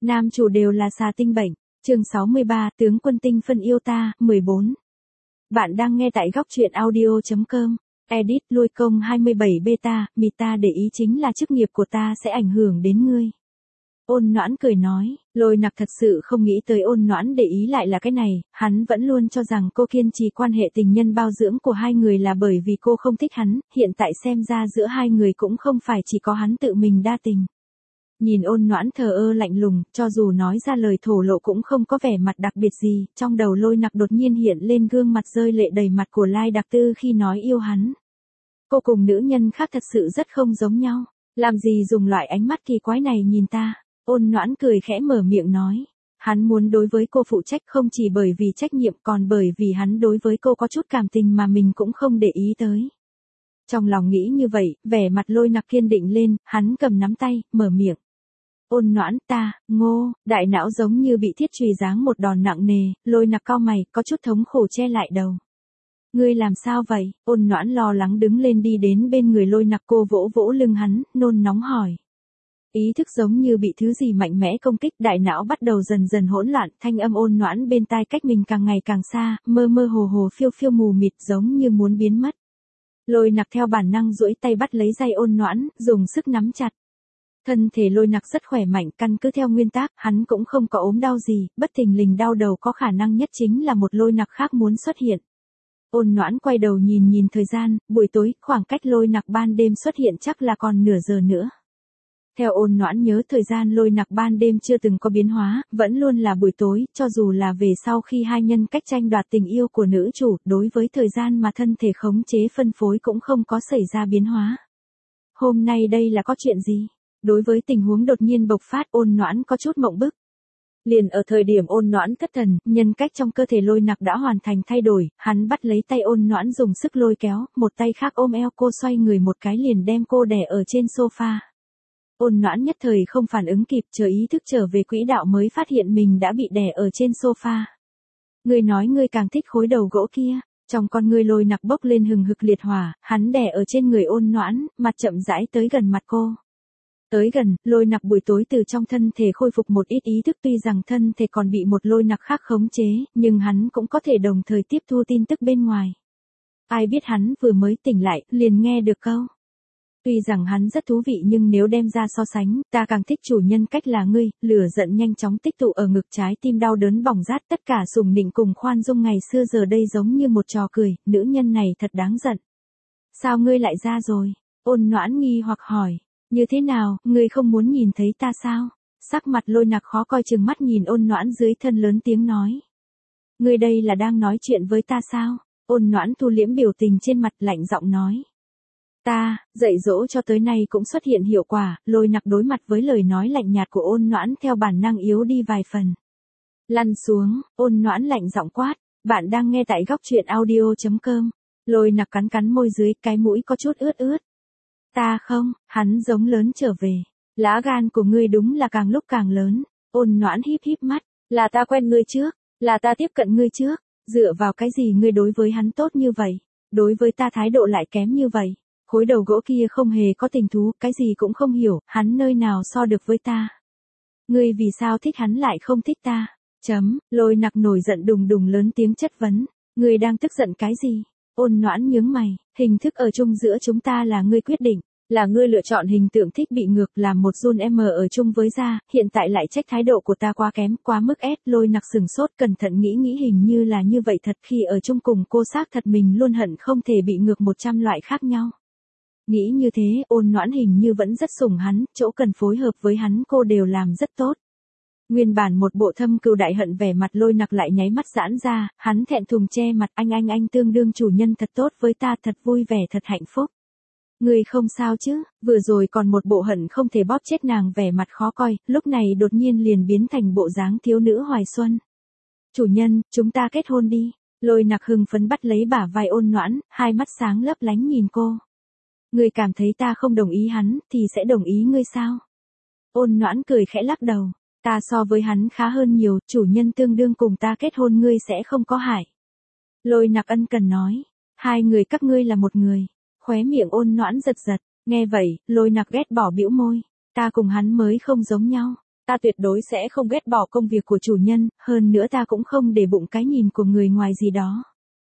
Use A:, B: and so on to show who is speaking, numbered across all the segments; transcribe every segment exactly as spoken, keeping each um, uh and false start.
A: Nam chủ đều là xà tinh bệnh. Chương sáu mươi ba, tướng quân tinh phân yêu ta, mười bốn. Bạn đang nghe tại góc truyện audio chấm com. Edit lui công hai mươi bảy beta, mì ta để ý chính là chức nghiệp của ta sẽ ảnh hưởng đến ngươi. Ôn Noãn cười nói, Lôi Nặc thật sự không nghĩ tới Ôn Noãn để ý lại là cái này, hắn vẫn luôn cho rằng cô kiên trì quan hệ tình nhân bao dưỡng của hai người là bởi vì cô không thích hắn, hiện tại xem ra giữa hai người cũng không phải chỉ có hắn tự mình đa tình. Nhìn Ôn Noãn thờ ơ lạnh lùng, cho dù nói ra lời thổ lộ cũng không có vẻ mặt đặc biệt gì, trong đầu Lôi Nặc đột nhiên hiện lên gương mặt rơi lệ đầy mặt của Lai Đặc Tư khi nói yêu hắn. Cô cùng nữ nhân khác thật sự rất không giống nhau, làm gì dùng loại ánh mắt kỳ quái này nhìn ta. Ôn Noãn cười khẽ mở miệng nói, hắn muốn đối với cô phụ trách không chỉ bởi vì trách nhiệm còn bởi vì hắn đối với cô có chút cảm tình mà mình cũng không để ý tới. Trong lòng nghĩ như vậy, vẻ mặt Lôi Nặc kiên định lên, hắn cầm nắm tay, mở miệng. Ôn Noãn ta, ngô, đại não giống như bị thiết chùy giáng một đòn nặng nề, Lôi Nặc cau mày, có chút thống khổ che lại đầu. Ngươi làm sao vậy? Ôn Noãn lo lắng đứng lên đi đến bên người Lôi Nặc, cô vỗ vỗ lưng hắn, nôn nóng hỏi. Ý thức giống như bị thứ gì mạnh mẽ công kích, đại não bắt đầu dần dần hỗn loạn, thanh âm Ôn Noãn bên tai cách mình càng ngày càng xa, mơ mơ hồ hồ phiêu phiêu mù mịt giống như muốn biến mất. Lôi Nặc theo bản năng duỗi tay bắt lấy dây Ôn Noãn, dùng sức nắm chặt. Thân thể Lôi Nặc rất khỏe mạnh, căn cứ theo nguyên tắc, hắn cũng không có ốm đau gì, bất thình lình đau đầu có khả năng nhất chính là một Lôi Nặc khác muốn xuất hiện. Ôn Noãn quay đầu nhìn nhìn thời gian, buổi tối, khoảng cách Lôi Nặc ban đêm xuất hiện chắc là còn nửa giờ nữa. Theo Ôn Noãn nhớ thời gian Lôi Nặc ban đêm chưa từng có biến hóa, vẫn luôn là buổi tối, cho dù là về sau khi hai nhân cách tranh đoạt tình yêu của nữ chủ, đối với thời gian mà thân thể khống chế phân phối cũng không có xảy ra biến hóa. Hôm nay đây là có chuyện gì? Đối với tình huống đột nhiên bộc phát, Ôn Noãn có chút mộng bức. Liền ở thời điểm Ôn Noãn thất thần, nhân cách trong cơ thể Lôi Nặc đã hoàn thành thay đổi, hắn bắt lấy tay Ôn Noãn dùng sức lôi kéo, một tay khác ôm eo cô xoay người một cái liền đem cô đè ở trên sofa. Ôn Noãn nhất thời không phản ứng kịp, chờ ý thức trở về quỹ đạo mới phát hiện mình đã bị đè ở trên sofa. Ngươi nói ngươi càng thích khối đầu gỗ kia, trong con ngươi Lôi Nặc bốc lên hừng hực liệt hỏa, hắn đè ở trên người Ôn Noãn, mặt chậm rãi tới gần mặt cô. Tới gần, Lôi Nặc buổi tối từ trong thân thể khôi phục một ít ý thức, tuy rằng thân thể còn bị một Lôi Nặc khác khống chế, nhưng hắn cũng có thể đồng thời tiếp thu tin tức bên ngoài. Ai biết hắn vừa mới tỉnh lại, liền nghe được câu. Tuy rằng hắn rất thú vị nhưng nếu đem ra so sánh, ta càng thích chủ nhân cách là ngươi, lửa giận nhanh chóng tích tụ ở ngực, trái tim đau đớn bỏng rát, tất cả sùng nịnh cùng khoan dung ngày xưa giờ đây giống như một trò cười, nữ nhân này thật đáng giận. Sao ngươi lại ra rồi? Ôn Noãn nghi hoặc hỏi. Như thế nào, ngươi không muốn nhìn thấy ta sao? Sắc mặt Lôi Nặc khó coi chừng mắt nhìn Ôn Noãn dưới thân lớn tiếng nói. Ngươi đây là đang nói chuyện với ta sao? Ôn Noãn thu liễm biểu tình trên mặt, lạnh giọng nói. Ta, dạy dỗ cho tới nay cũng xuất hiện hiệu quả, Lôi Nặc đối mặt với lời nói lạnh nhạt của Ôn Noãn theo bản năng yếu đi vài phần. Lăn xuống, Ôn Noãn lạnh giọng quát, bạn đang nghe tại góc truyện audio chấm com. Lôi Nặc cắn cắn môi dưới, cái mũi có chút ướt ướt. Ta không, hắn giống lớn trở về. Lá gan của ngươi đúng là càng lúc càng lớn. Ôn Noãn híp híp mắt, là ta quen ngươi trước, là ta tiếp cận ngươi trước, dựa vào cái gì ngươi đối với hắn tốt như vậy, đối với ta thái độ lại kém như vậy. Khối đầu gỗ kia không hề có tình thú, cái gì cũng không hiểu, hắn nơi nào so được với ta. Ngươi vì sao thích hắn lại không thích ta? Chấm, Lôi Nặc nổi giận đùng đùng lớn tiếng chất vấn, ngươi đang tức giận cái gì? Ôn Noãn nhướng mày, hình thức ở chung giữa chúng ta là ngươi quyết định, là ngươi lựa chọn hình tượng thích bị ngược làm một Jun M ở chung với gia, hiện tại lại trách thái độ của ta quá kém, quá mức ép. Lôi Nặc sừng sốt, cẩn thận nghĩ nghĩ hình như là như vậy thật, khi ở chung cùng cô xác thật mình luôn hận không thể bị ngược một trăm loại khác nhau. Nghĩ như thế, Ôn Noãn hình như vẫn rất sủng hắn, chỗ cần phối hợp với hắn cô đều làm rất tốt. Nguyên bản một bộ thâm cừu đại hận vẻ mặt Lôi Nặc lại nháy mắt giãn ra, hắn thẹn thùng che mặt, anh anh anh tương đương chủ nhân thật tốt với ta, thật vui vẻ, thật hạnh phúc. Ngươi không sao chứ? Vừa rồi còn một bộ hận không thể bóp chết nàng vẻ mặt khó coi, lúc này đột nhiên liền biến thành bộ dáng thiếu nữ hoài xuân. Chủ nhân, chúng ta kết hôn đi. Lôi Nặc hưng phấn bắt lấy bả vai Ôn Noãn, hai mắt sáng lấp lánh nhìn cô. Ngươi cảm thấy ta không đồng ý hắn, thì sẽ đồng ý ngươi sao? Ôn Noãn cười khẽ lắc đầu. Ta so với hắn khá hơn nhiều, chủ nhân tương đương cùng ta kết hôn ngươi sẽ không có hại. Lôi Nặc ân cần nói. Hai người các ngươi là một người. Khóe miệng Ôn Noãn giật giật. Nghe vậy, Lôi Nặc ghét bỏ bĩu môi. Ta cùng hắn mới không giống nhau. Ta tuyệt đối sẽ không ghét bỏ công việc của chủ nhân, hơn nữa ta cũng không để bụng cái nhìn của người ngoài gì đó.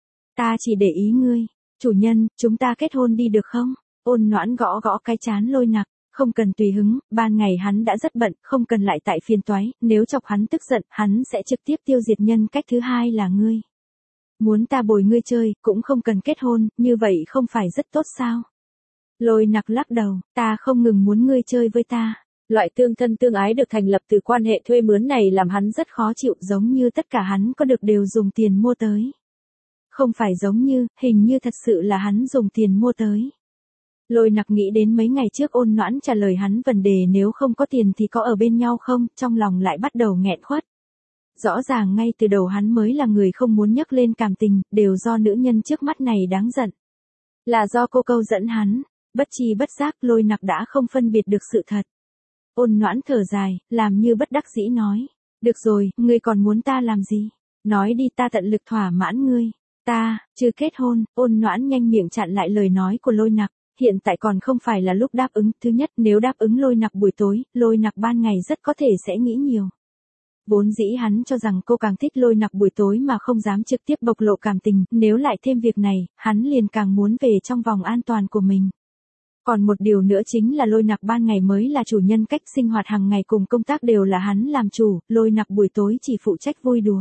A: Ta chỉ để ý ngươi. Chủ nhân, chúng ta kết hôn đi được không? Ôn Noãn gõ gõ cái trán Lôi Nặc. Không cần tùy hứng, ban ngày hắn đã rất bận, không cần lại tại phiền toái, nếu chọc hắn tức giận, hắn sẽ trực tiếp tiêu diệt nhân cách thứ hai là ngươi. Muốn ta bồi ngươi chơi, cũng không cần kết hôn, như vậy không phải rất tốt sao? Lôi Nặc lắc đầu, ta không ngừng muốn ngươi chơi với ta. Loại tương thân tương ái được thành lập từ quan hệ thuê mướn này làm hắn rất khó chịu, giống như tất cả hắn có được đều dùng tiền mua tới. Không phải giống như, hình như thật sự là hắn dùng tiền mua tới. Lôi Nặc nghĩ đến mấy ngày trước Ôn Noãn trả lời hắn vấn đề nếu không có tiền thì có ở bên nhau không, trong lòng lại bắt đầu nghẹn khuất. Rõ ràng ngay từ đầu hắn mới là người không muốn nhắc lên cảm tình, đều do nữ nhân trước mắt này đáng giận. Là do cô câu dẫn hắn, bất chi bất giác Lôi Nặc đã không phân biệt được sự thật. Ôn Noãn thở dài, làm như bất đắc dĩ nói. Được rồi, ngươi còn muốn ta làm gì? Nói đi, ta tận lực thỏa mãn ngươi. Ta, chưa kết hôn. Ôn Noãn nhanh miệng chặn lại lời nói của Lôi Nặc. Hiện tại còn không phải là lúc đáp ứng. Thứ nhất, nếu đáp ứng Lôi Nặc buổi tối, Lôi Nặc ban ngày rất có thể sẽ nghĩ nhiều. Vốn dĩ hắn cho rằng cô càng thích Lôi Nặc buổi tối mà không dám trực tiếp bộc lộ cảm tình. Nếu lại thêm việc này, hắn liền càng muốn về trong vòng an toàn của mình. Còn một điều nữa chính là Lôi Nặc ban ngày mới là chủ nhân, cách sinh hoạt hàng ngày cùng công tác đều là hắn làm chủ, Lôi Nặc buổi tối chỉ phụ trách vui đùa.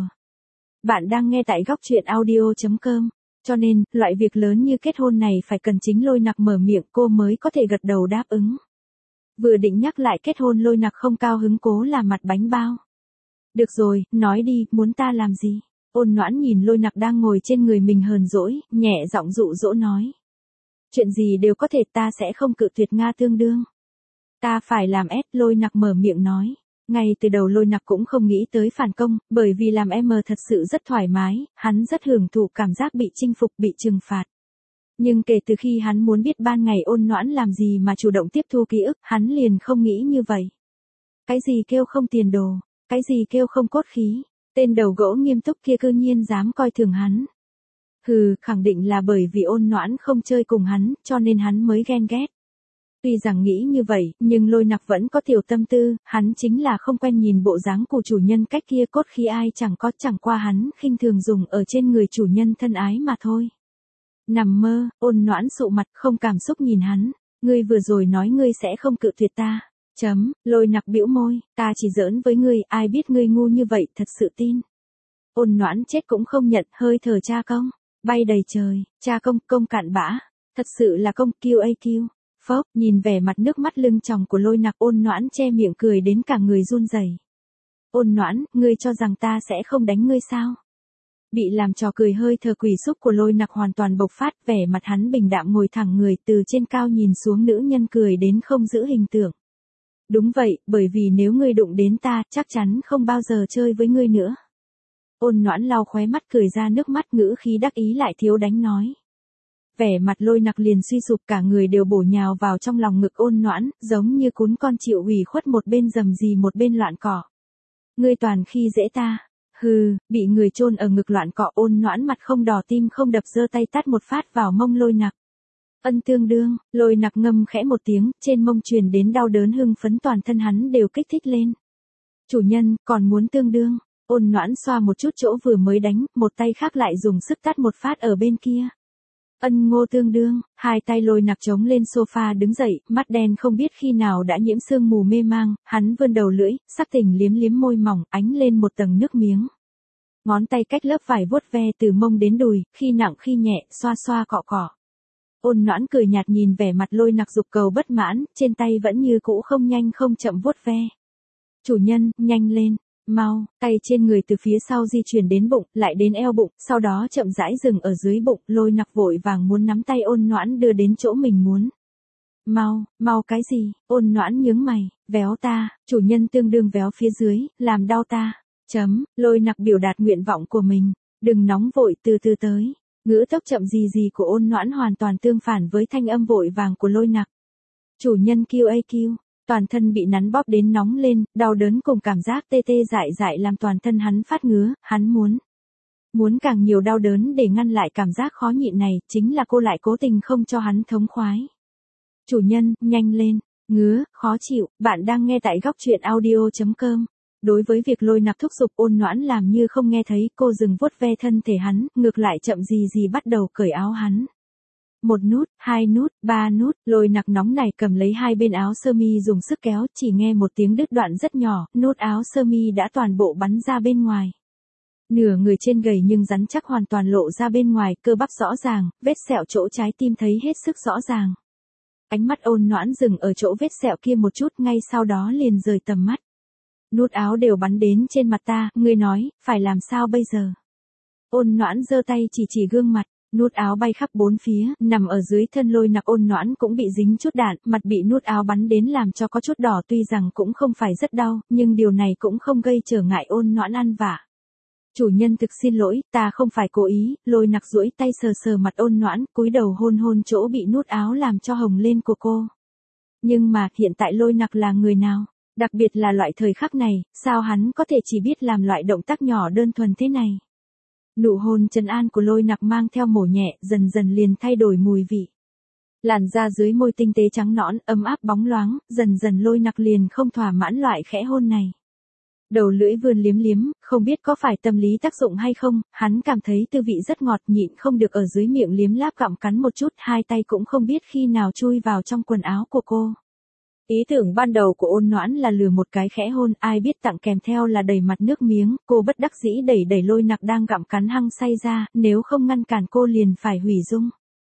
A: Bạn đang nghe tại góc truyện audio chấm com. Cho nên, loại việc lớn như kết hôn này phải cần chính Lôi Nặc mở miệng cô mới có thể gật đầu đáp ứng. Vừa định nhắc lại kết hôn Lôi Nặc không cao hứng cố làm mặt bánh bao. Được rồi, nói đi, muốn ta làm gì? Ôn Noãn nhìn Lôi Nặc đang ngồi trên người mình hờn dỗi, nhẹ giọng dụ dỗ nói. Chuyện gì đều có thể, ta sẽ không cự tuyệt Nga tương đương. Ta phải làm ép, Lôi Nặc mở miệng nói. Ngay từ đầu Lôi Nặc cũng không nghĩ tới phản công, bởi vì làm em thật sự rất thoải mái, hắn rất hưởng thụ cảm giác bị chinh phục, bị trừng phạt. Nhưng kể từ khi hắn muốn biết ban ngày Ôn Noãn làm gì mà chủ động tiếp thu ký ức, hắn liền không nghĩ như vậy. Cái gì kêu không tiền đồ, cái gì kêu không cốt khí, tên đầu gỗ nghiêm túc kia cư nhiên dám coi thường hắn. Hừ, khẳng định là bởi vì Ôn Noãn không chơi cùng hắn, cho nên hắn mới ghen ghét. Tuy rằng nghĩ như vậy, nhưng Lôi Nặc vẫn có tiểu tâm tư, hắn chính là không quen nhìn bộ dáng của chủ nhân cách kia, cốt khí ai chẳng có, chẳng qua hắn khinh thường dùng ở trên người chủ nhân thân ái mà thôi. Nằm mơ, Ôn Noãn sụ mặt không cảm xúc nhìn hắn, ngươi vừa rồi nói ngươi sẽ không cự tuyệt ta. Chấm, Lôi Nặc bĩu môi, ta chỉ giỡn với ngươi, ai biết ngươi ngu như vậy, thật sự tin. Ôn Noãn chết cũng không nhận, hơi thở cha công. Bay đầy trời, cha công, công cạn bã, thật sự là công, kiêu a kiêu. Phốc, nhìn vẻ mặt nước mắt lưng tròng của Lôi Nặc, Ôn Noãn che miệng cười đến cả người run rẩy. Ôn Noãn, ngươi cho rằng ta sẽ không đánh ngươi sao? Bị làm trò cười hơi thở quỷ xúc của Lôi Nặc hoàn toàn bộc phát, vẻ mặt hắn bình đạm ngồi thẳng người, từ trên cao nhìn xuống nữ nhân cười đến không giữ hình tượng. Đúng vậy, bởi vì nếu ngươi đụng đến ta, chắc chắn không bao giờ chơi với ngươi nữa. Ôn Noãn lau khóe mắt cười ra nước mắt, ngữ khí đắc ý lại thiếu đánh nói. Vẻ mặt Lôi Nặc liền suy sụp, cả người đều bổ nhào vào trong lòng ngực Ôn Noãn, giống như cún con chịu ủy khuất, một bên rầm rì một bên loạn cỏ. Ngươi toàn khi dễ ta. Hừ, bị người chôn ở ngực loạn cọ. Ôn Noãn mặt không đỏ tim không đập giơ tay tát một phát vào mông Lôi Nặc. Ân tương đương, Lôi Nặc ngâm khẽ một tiếng, trên mông truyền đến đau đớn hưng phấn, toàn thân hắn đều kích thích lên. Chủ nhân, còn muốn tương đương. Ôn Noãn xoa một chút chỗ vừa mới đánh, một tay khác lại dùng sức tát một phát ở bên kia. Ân ngô tương đương, hai tay Lôi Nặc chống lên sofa đứng dậy, mắt đen không biết khi nào đã nhiễm sương mù mê mang, hắn vươn đầu lưỡi, sắc tình liếm liếm môi mỏng, ánh lên một tầng nước miếng. Ngón tay cách lớp vải vuốt ve từ mông đến đùi, khi nặng khi nhẹ, xoa xoa cọ cọ. Ôn Noãn cười nhạt nhìn vẻ mặt Lôi Nặc dục cầu bất mãn, trên tay vẫn như cũ không nhanh không chậm vuốt ve. Chủ nhân, nhanh lên. Mau, tay trên người từ phía sau di chuyển đến bụng, lại đến eo bụng, sau đó chậm rãi dừng ở dưới bụng, Lôi Nặc vội vàng muốn nắm tay Ôn Noãn đưa đến chỗ mình muốn. Mau, mau cái gì? Ôn Noãn nhướng mày, véo ta, chủ nhân tương đương véo phía dưới, làm đau ta. Chấm, Lôi Nặc biểu đạt nguyện vọng của mình, đừng nóng vội, từ từ tới. Ngữ tốc chậm gì gì của Ôn Noãn hoàn toàn tương phản với thanh âm vội vàng của Lôi Nặc. Chủ nhân kiêu a kiêu. Toàn thân bị nắn bóp đến nóng lên, đau đớn cùng cảm giác tê tê dại dại làm toàn thân hắn phát ngứa, hắn muốn. Muốn càng nhiều đau đớn để ngăn lại cảm giác khó nhịn này, chính là cô lại cố tình không cho hắn thống khoái. Chủ nhân, nhanh lên, ngứa, khó chịu, bạn đang nghe tại góc truyện audio.com. Đối với việc Lôi Nặc thúc giục Ôn Noãn làm như không nghe thấy, cô dừng vuốt ve thân thể hắn, ngược lại chậm gì gì bắt đầu cởi áo hắn. Một nút, hai nút, ba nút, Lôi Nặc nóng này cầm lấy hai bên áo sơ mi dùng sức kéo, chỉ nghe một tiếng đứt đoạn rất nhỏ, nút áo sơ mi đã toàn bộ bắn ra bên ngoài. Nửa người trên gầy nhưng rắn chắc hoàn toàn lộ ra bên ngoài, cơ bắp rõ ràng, vết sẹo chỗ trái tim thấy hết sức rõ ràng. Ánh mắt Ôn Noãn dừng ở chỗ vết sẹo kia một chút, ngay sau đó liền rời tầm mắt. Nút áo đều bắn đến trên mặt ta, ngươi nói, phải làm sao bây giờ? Ôn Noãn giơ tay chỉ chỉ gương mặt, nút áo bay khắp bốn phía, nằm ở dưới thân Lôi Nặc. Ôn Noãn cũng bị dính chút đạn, mặt bị nút áo bắn đến làm cho có chút đỏ, tuy rằng cũng không phải rất đau, nhưng điều này cũng không gây trở ngại Ôn Noãn ăn vạ. Chủ nhân thực xin lỗi, ta không phải cố ý. Lôi Nặc duỗi tay sờ sờ mặt Ôn Noãn, cúi đầu hôn hôn chỗ bị nút áo làm cho hồng lên của cô. Nhưng mà, hiện tại Lôi Nặc là người nào? Đặc biệt là loại thời khắc này, sao hắn có thể chỉ biết làm loại động tác nhỏ đơn thuần thế này? Nụ hôn trấn an của Lôi Nặc mang theo mổ nhẹ, dần dần liền thay đổi mùi vị. Làn da dưới môi tinh tế trắng nõn, ấm áp bóng loáng, dần dần Lôi Nặc liền không thỏa mãn loại khẽ hôn này. Đầu lưỡi vươn liếm liếm, không biết có phải tâm lý tác dụng hay không, hắn cảm thấy tư vị rất ngọt, nhịn không được ở dưới miệng liếm láp gặm cắn một chút, hai tay cũng không biết khi nào chui vào trong quần áo của cô. Ý tưởng ban đầu của Ôn Noãn là lừa một cái khẽ hôn, ai biết tặng kèm theo là đầy mặt nước miếng, cô bất đắc dĩ đẩy đẩy Lôi Nặc đang gặm cắn hăng say ra, nếu không ngăn cản cô liền phải hủy dung.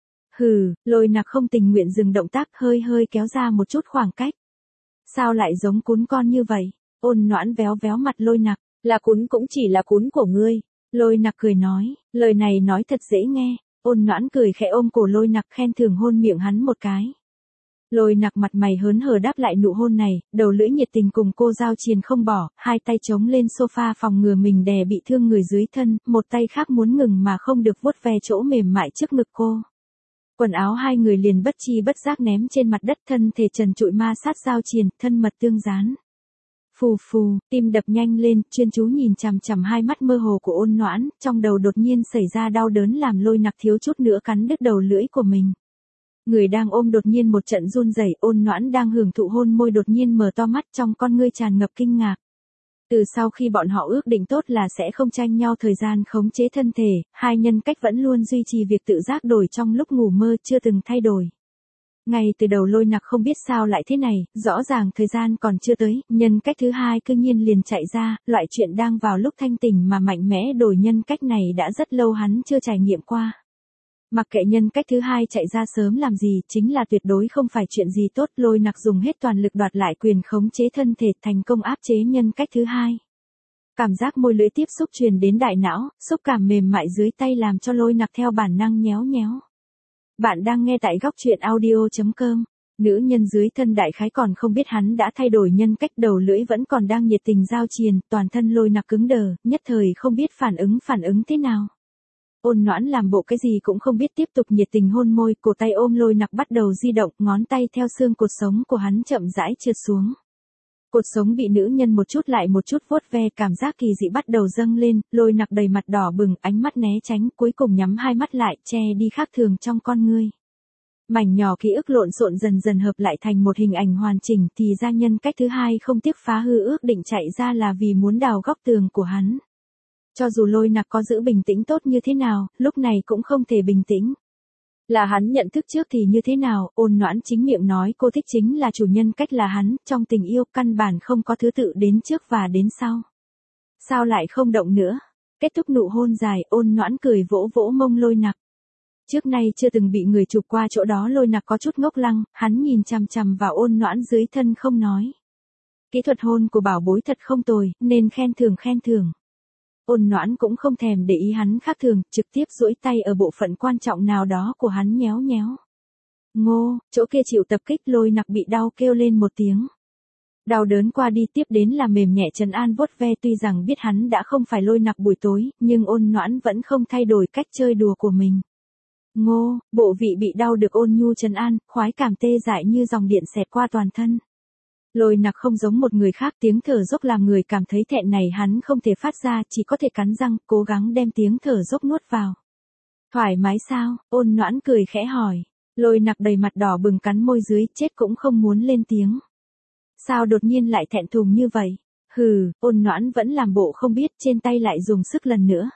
A: Hừ, Lôi Nặc không tình nguyện dừng động tác, hơi hơi kéo ra một chút khoảng cách. Sao lại giống cún con như vậy? Ôn Noãn véo véo mặt Lôi Nặc, là cún cũng chỉ là cún của ngươi. Lôi Nặc cười nói, lời này nói thật dễ nghe. Ôn Noãn cười khẽ ôm cổ Lôi Nặc, khen thưởng hôn miệng hắn một cái. Lôi Nặc mặt mày hớn hở đáp lại nụ hôn này, đầu lưỡi nhiệt tình cùng cô giao triền không bỏ, hai tay chống lên sofa phòng ngừa mình đè bị thương người dưới thân, một tay khác muốn ngừng mà không được vuốt ve chỗ mềm mại trước ngực cô. Quần áo hai người liền bất chi bất giác ném trên mặt đất, thân thể trần trụi ma sát giao triền, thân mật tương dán. Phù phù, tim đập nhanh lên, chuyên chú nhìn chằm chằm hai mắt mơ hồ của Ôn Noãn, trong đầu đột nhiên xảy ra đau đớn làm Lôi Nặc thiếu chút nữa cắn đứt đầu lưỡi của mình. Người đang ôm đột nhiên một trận run rẩy, Ôn Noãn đang hưởng thụ hôn môi đột nhiên mở to mắt, trong con ngươi tràn ngập kinh ngạc. Từ sau khi bọn họ ước định tốt là sẽ không tranh nhau thời gian khống chế thân thể, hai nhân cách vẫn luôn duy trì việc tự giác đổi trong lúc ngủ mơ, chưa từng thay đổi. Ngay từ đầu Lôi Nặc không biết sao lại thế này, rõ ràng thời gian còn chưa tới, nhân cách thứ hai cư nhiên liền chạy ra, loại chuyện đang vào lúc thanh tỉnh mà mạnh mẽ đổi nhân cách này đã rất lâu hắn chưa trải nghiệm qua. Mặc kệ nhân cách thứ hai chạy ra sớm làm gì, chính là tuyệt đối không phải chuyện gì tốt. Lôi Nặc dùng hết toàn lực đoạt lại quyền khống chế thân thể, thành công áp chế nhân cách thứ hai. Cảm giác môi lưỡi tiếp xúc truyền đến đại não, xúc cảm mềm mại dưới tay làm cho Lôi Nặc theo bản năng nhéo nhéo. Bạn đang nghe tại góc truyện audio.com. Nữ nhân dưới thân đại khái còn không biết hắn đã thay đổi nhân cách, đầu lưỡi vẫn còn đang nhiệt tình giao triền, toàn thân Lôi Nặc cứng đờ, nhất thời không biết phản ứng phản ứng thế nào. Ôn Noãn làm bộ cái gì cũng không biết, tiếp tục nhiệt tình hôn môi, cổ tay ôm Lôi Nặc bắt đầu di động, ngón tay theo xương cột sống của hắn chậm rãi trượt xuống. Cột sống bị nữ nhân một chút lại một chút vuốt ve, cảm giác kỳ dị bắt đầu dâng lên, Lôi Nặc đầy mặt đỏ bừng, ánh mắt né tránh, cuối cùng nhắm hai mắt lại, che đi khác thường trong con ngươi. Mảnh nhỏ ký ức lộn xộn dần dần hợp lại thành một hình ảnh hoàn chỉnh, thì ra nhân cách thứ hai không tiếc phá hư ước định chạy ra là vì muốn đào góc tường của hắn. Cho dù Lôi Nặc có giữ bình tĩnh tốt như thế nào, lúc này cũng không thể bình tĩnh. Là hắn nhận thức trước thì như thế nào, Ôn Noãn chính miệng nói cô thích chính là chủ nhân cách là hắn, trong tình yêu căn bản không có thứ tự đến trước và đến sau. Sao lại không động nữa? Kết thúc nụ hôn dài, Ôn Noãn cười vỗ vỗ mông Lôi Nặc. Trước nay chưa từng bị người chụp qua chỗ đó, Lôi Nặc có chút ngốc lăng, hắn nhìn chằm chằm vào Ôn Noãn dưới thân không nói. Kỹ thuật hôn của bảo bối thật không tồi, nên khen thưởng khen thưởng. Ôn Noãn cũng không thèm để ý hắn khác thường, trực tiếp duỗi tay ở bộ phận quan trọng nào đó của hắn nhéo nhéo. Ngô, chỗ kia chịu tập kích, Lôi Nặc bị đau kêu lên một tiếng. Đau đớn qua đi, tiếp đến là mềm nhẹ trấn an vuốt ve, tuy rằng biết hắn đã không phải Lôi Nặc buổi tối, nhưng Ôn Noãn vẫn không thay đổi cách chơi đùa của mình. Ngô, bộ vị bị đau được ôn nhu trấn an, khoái cảm tê dại như dòng điện xẹt qua toàn thân. Lôi Nặc không giống một người khác, tiếng thở dốc làm người cảm thấy thẹn này hắn không thể phát ra, chỉ có thể cắn răng, cố gắng đem tiếng thở dốc nuốt vào. Thoải mái sao? Ôn Noãn cười khẽ hỏi. Lôi nặc đầy mặt đỏ bừng cắn môi dưới, chết cũng không muốn lên tiếng. Sao đột nhiên lại thẹn thùng như vậy? Hừ, Ôn Noãn vẫn làm bộ không biết, trên tay lại dùng sức lần nữa.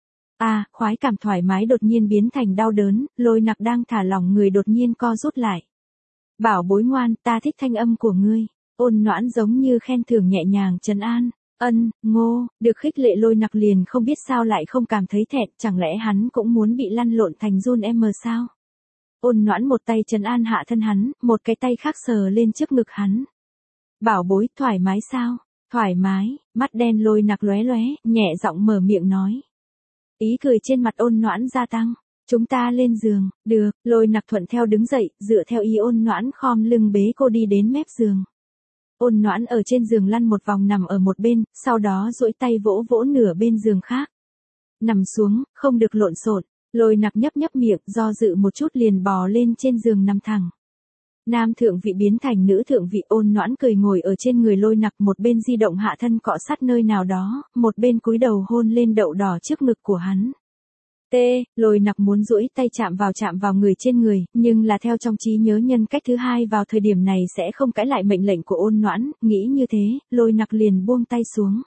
A: À, khoái cảm thoải mái đột nhiên biến thành đau đớn, lôi nặc đang thả lỏng người đột nhiên co rút lại. Bảo bối ngoan, ta thích thanh âm của ngươi. Ôn Noãn giống như khen thưởng nhẹ nhàng trấn an. Ân, ngô, được khích lệ lôi nặc liền không biết sao lại không cảm thấy thẹn, chẳng lẽ hắn cũng muốn bị lăn lộn thành run em mờ sao? Ôn Noãn một tay trấn an hạ thân hắn, một cái tay khác sờ lên trước ngực hắn. Bảo bối, thoải mái sao? Thoải mái, mắt đen lôi nặc lóe lóe, nhẹ giọng mở miệng nói. Ý cười trên mặt Ôn Noãn gia tăng. Chúng ta lên giường, được, lôi nặc thuận theo đứng dậy, dựa theo ý Ôn Noãn khom lưng bế cô đi đến mép giường. Ôn Noãn ở trên giường lăn một vòng nằm ở một bên, sau đó duỗi tay vỗ vỗ nửa bên giường khác. Nằm xuống, không được lộn xộn. Lôi nặc nhấp nhấp miệng, do dự một chút liền bò lên trên giường nằm thẳng. Nam thượng vị biến thành nữ thượng vị, Ôn Noãn cười ngồi ở trên người lôi nặc, một bên di động hạ thân cọ sát nơi nào đó, một bên cúi đầu hôn lên đậu đỏ trước ngực của hắn. T, lôi nặc muốn duỗi tay chạm vào chạm vào người trên người, nhưng là theo trong trí nhớ nhân cách thứ hai vào thời điểm này sẽ không cãi lại mệnh lệnh của Ôn Noãn, nghĩ như thế, lôi nặc liền buông tay xuống.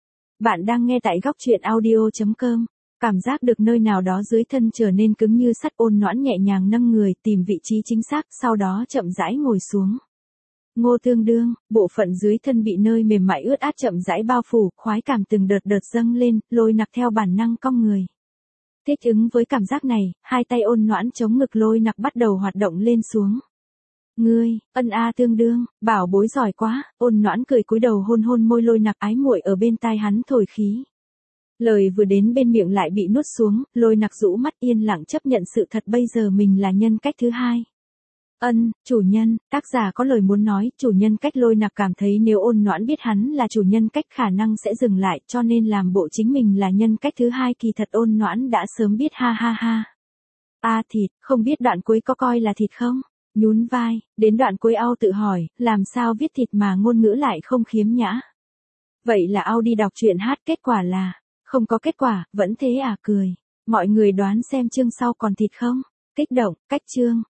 A: Bạn đang nghe tại góc truyện audio chấm com. Cảm giác được nơi nào đó dưới thân trở nên cứng như sắt, Ôn Noãn nhẹ nhàng nâng người, tìm vị trí chính xác, sau đó chậm rãi ngồi xuống. Ngô tương đương, bộ phận dưới thân bị nơi mềm mại ướt át chậm rãi bao phủ, khoái cảm từng đợt đợt dâng lên, lôi nặc theo bản năng cong người. Thích ứng với cảm giác này, hai tay Ôn Noãn chống ngực lôi nặc bắt đầu hoạt động lên xuống. Ngươi, ân a tương đương, bảo bối giỏi quá, Ôn Noãn cười cúi đầu hôn hôn môi lôi nặc, ái muội ở bên tai hắn thổi khí. Lời vừa đến bên miệng lại bị nuốt xuống, lôi nặc rũ mắt yên lặng chấp nhận sự thật bây giờ mình là nhân cách thứ hai. Ân, chủ nhân, tác giả có lời muốn nói, chủ nhân cách lôi nặc cảm thấy nếu Ôn Noãn biết hắn là chủ nhân cách khả năng sẽ dừng lại, cho nên làm bộ chính mình là nhân cách thứ hai, kỳ thật Ôn Noãn đã sớm biết, ha ha ha. A à, thịt, không biết đoạn cuối có coi là thịt không? Nhún vai, đến đoạn cuối Ao tự hỏi, làm sao viết thịt mà ngôn ngữ lại không khiếm nhã? Vậy là Ao đi đọc truyện hát, kết quả là, không có kết quả, vẫn thế à, cười. Mọi người đoán xem chương sau còn thịt không? Kích động, cách chương.